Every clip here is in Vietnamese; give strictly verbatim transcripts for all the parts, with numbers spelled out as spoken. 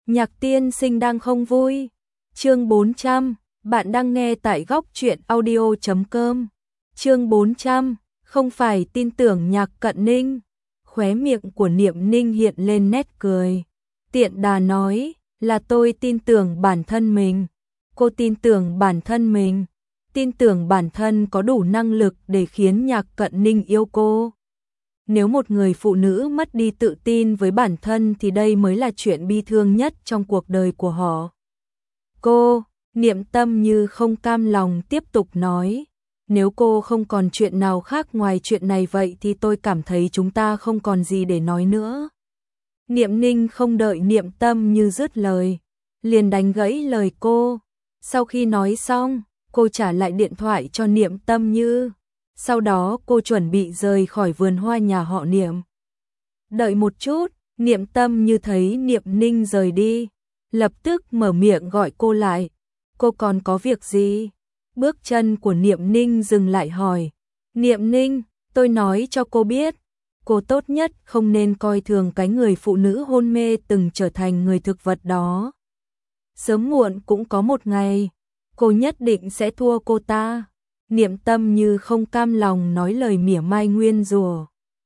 Nhạc tiên sinh đang không vui. Chương bốn trăm, bạn đang nghe tại góc truyện audio chấm com. Chương bốn trăm, không phải tin tưởng Nhạc Cận Ninh. Khóe miệng của Niệm Ninh hiện lên nét cười. Tiện đà nói, là tôi tin tưởng bản thân mình. Cô tin tưởng bản thân mình, tin tưởng bản thân có đủ năng lực để khiến Nhạc Cận Ninh yêu cô. Nếu một người phụ nữ mất đi tự tin với bản thân thì đây mới là chuyện bi thương nhất trong cuộc đời của họ. Cô, Niệm Tâm như không cam lòng tiếp tục nói, nếu cô không còn chuyện nào khác ngoài chuyện này vậy thì tôi cảm thấy chúng ta không còn gì để nói nữa. Niệm Ninh không đợi Niệm Tâm như dứt lời, liền đánh gãy lời cô. Sau khi nói xong, cô trả lại điện thoại cho Niệm Tâm Như. Sau đó cô chuẩn bị rời khỏi vườn hoa nhà họ Niệm. Đợi một chút, Niệm Tâm Như thấy Niệm Ninh rời đi, lập tức mở miệng gọi cô lại. Cô còn có việc gì? Bước chân của Niệm Ninh dừng lại hỏi. Niệm Ninh, tôi nói cho cô biết, cô tốt nhất không nên coi thường cái người phụ nữ hôn mê từng trở thành người thực vật đó. Sớm muộn cũng có một ngày, cô nhất định sẽ thua cô ta. Niệm Tâm Như không cam lòng nói lời mỉa mai nguyên rủa.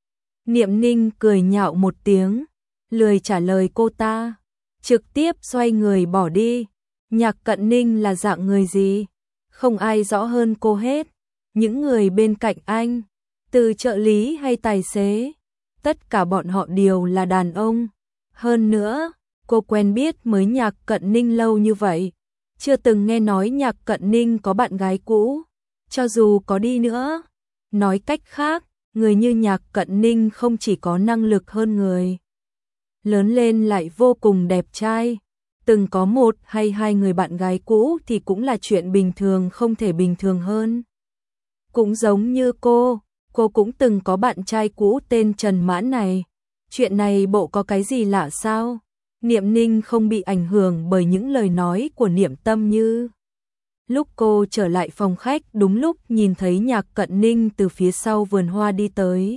Niệm Ninh cười nhạo một tiếng, lười trả lời cô ta, trực tiếp xoay người bỏ đi. Nhạc Cận Ninh là dạng người gì? Không ai rõ hơn cô hết. Những người bên cạnh anh, từ trợ lý hay tài xế, tất cả bọn họ đều là đàn ông. Hơn nữa, cô quen biết mới Nhạc Cận Ninh lâu như vậy, chưa từng nghe nói Nhạc Cận Ninh có bạn gái cũ. Cho dù có đi nữa, nói cách khác, người như Nhạc Cận Ninh không chỉ có năng lực hơn người, lớn lên lại vô cùng đẹp trai. Từng có một hay hai người bạn gái cũ thì cũng là chuyện bình thường không thể bình thường hơn. Cũng giống như cô, cô cũng từng có bạn trai cũ tên Trần Mãn này. Chuyện này bộ có cái gì lạ sao? Niệm Ninh không bị ảnh hưởng bởi những lời nói của Niệm Tâm Như. Lúc cô trở lại phòng khách đúng lúc nhìn thấy Nhạc Cận Ninh từ phía sau vườn hoa đi tới.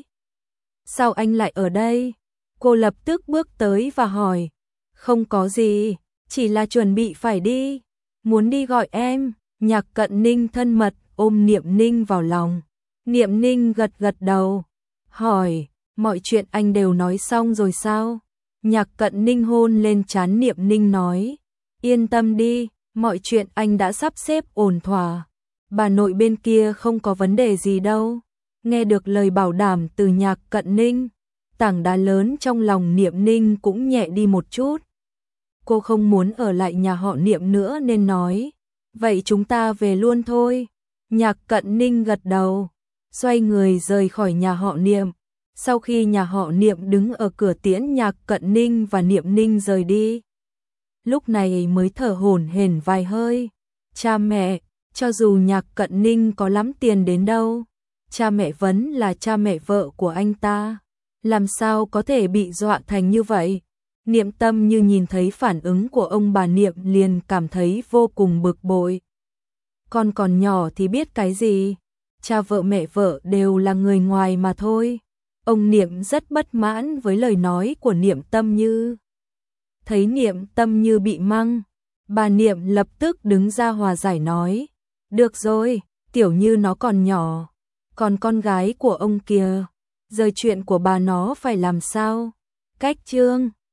Sao anh lại ở đây? Cô lập tức bước tới và hỏi. Không có gì, chỉ là chuẩn bị phải đi. Muốn đi gọi em. Nhạc Cận Ninh thân mật ôm Niệm Ninh vào lòng. Niệm Ninh gật gật đầu, hỏi, mọi chuyện anh đều nói xong rồi sao? Nhạc Cận Ninh hôn lên trán Niệm Ninh nói, yên tâm đi, mọi chuyện anh đã sắp xếp ổn thỏa. Bà nội bên kia không có vấn đề gì đâu. Nghe được lời bảo đảm từ Nhạc Cận Ninh, tảng đá lớn trong lòng Niệm Ninh cũng nhẹ đi một chút. Cô không muốn ở lại nhà họ Niệm nữa nên nói, vậy chúng ta về luôn thôi. Nhạc Cận Ninh gật đầu, xoay người rời khỏi nhà họ Niệm. Sau khi nhà họ Niệm đứng ở cửa tiễn Nhạc Cận Ninh và Niệm Ninh rời đi, lúc này mới thở hổn hển vài hơi. Cha mẹ, cho dù Nhạc Cận Ninh có lắm tiền đến đâu, cha mẹ vẫn là cha mẹ vợ của anh ta, làm sao có thể bị dọa thành như vậy? Niệm Tâm Như nhìn thấy phản ứng của ông bà Niệm liền cảm thấy vô cùng bực bội. Con còn nhỏ thì biết cái gì, cha vợ mẹ vợ đều là người ngoài mà thôi. Ông Niệm rất bất mãn với lời nói của Niệm Tâm Như. Thấy Niệm Tâm Như bị mắng, bà Niệm lập tức đứng ra hòa giải nói, được rồi, Tiểu Như nó còn nhỏ, còn con gái của ông kìa, giờ chuyện của bà nó phải làm sao? Cách chương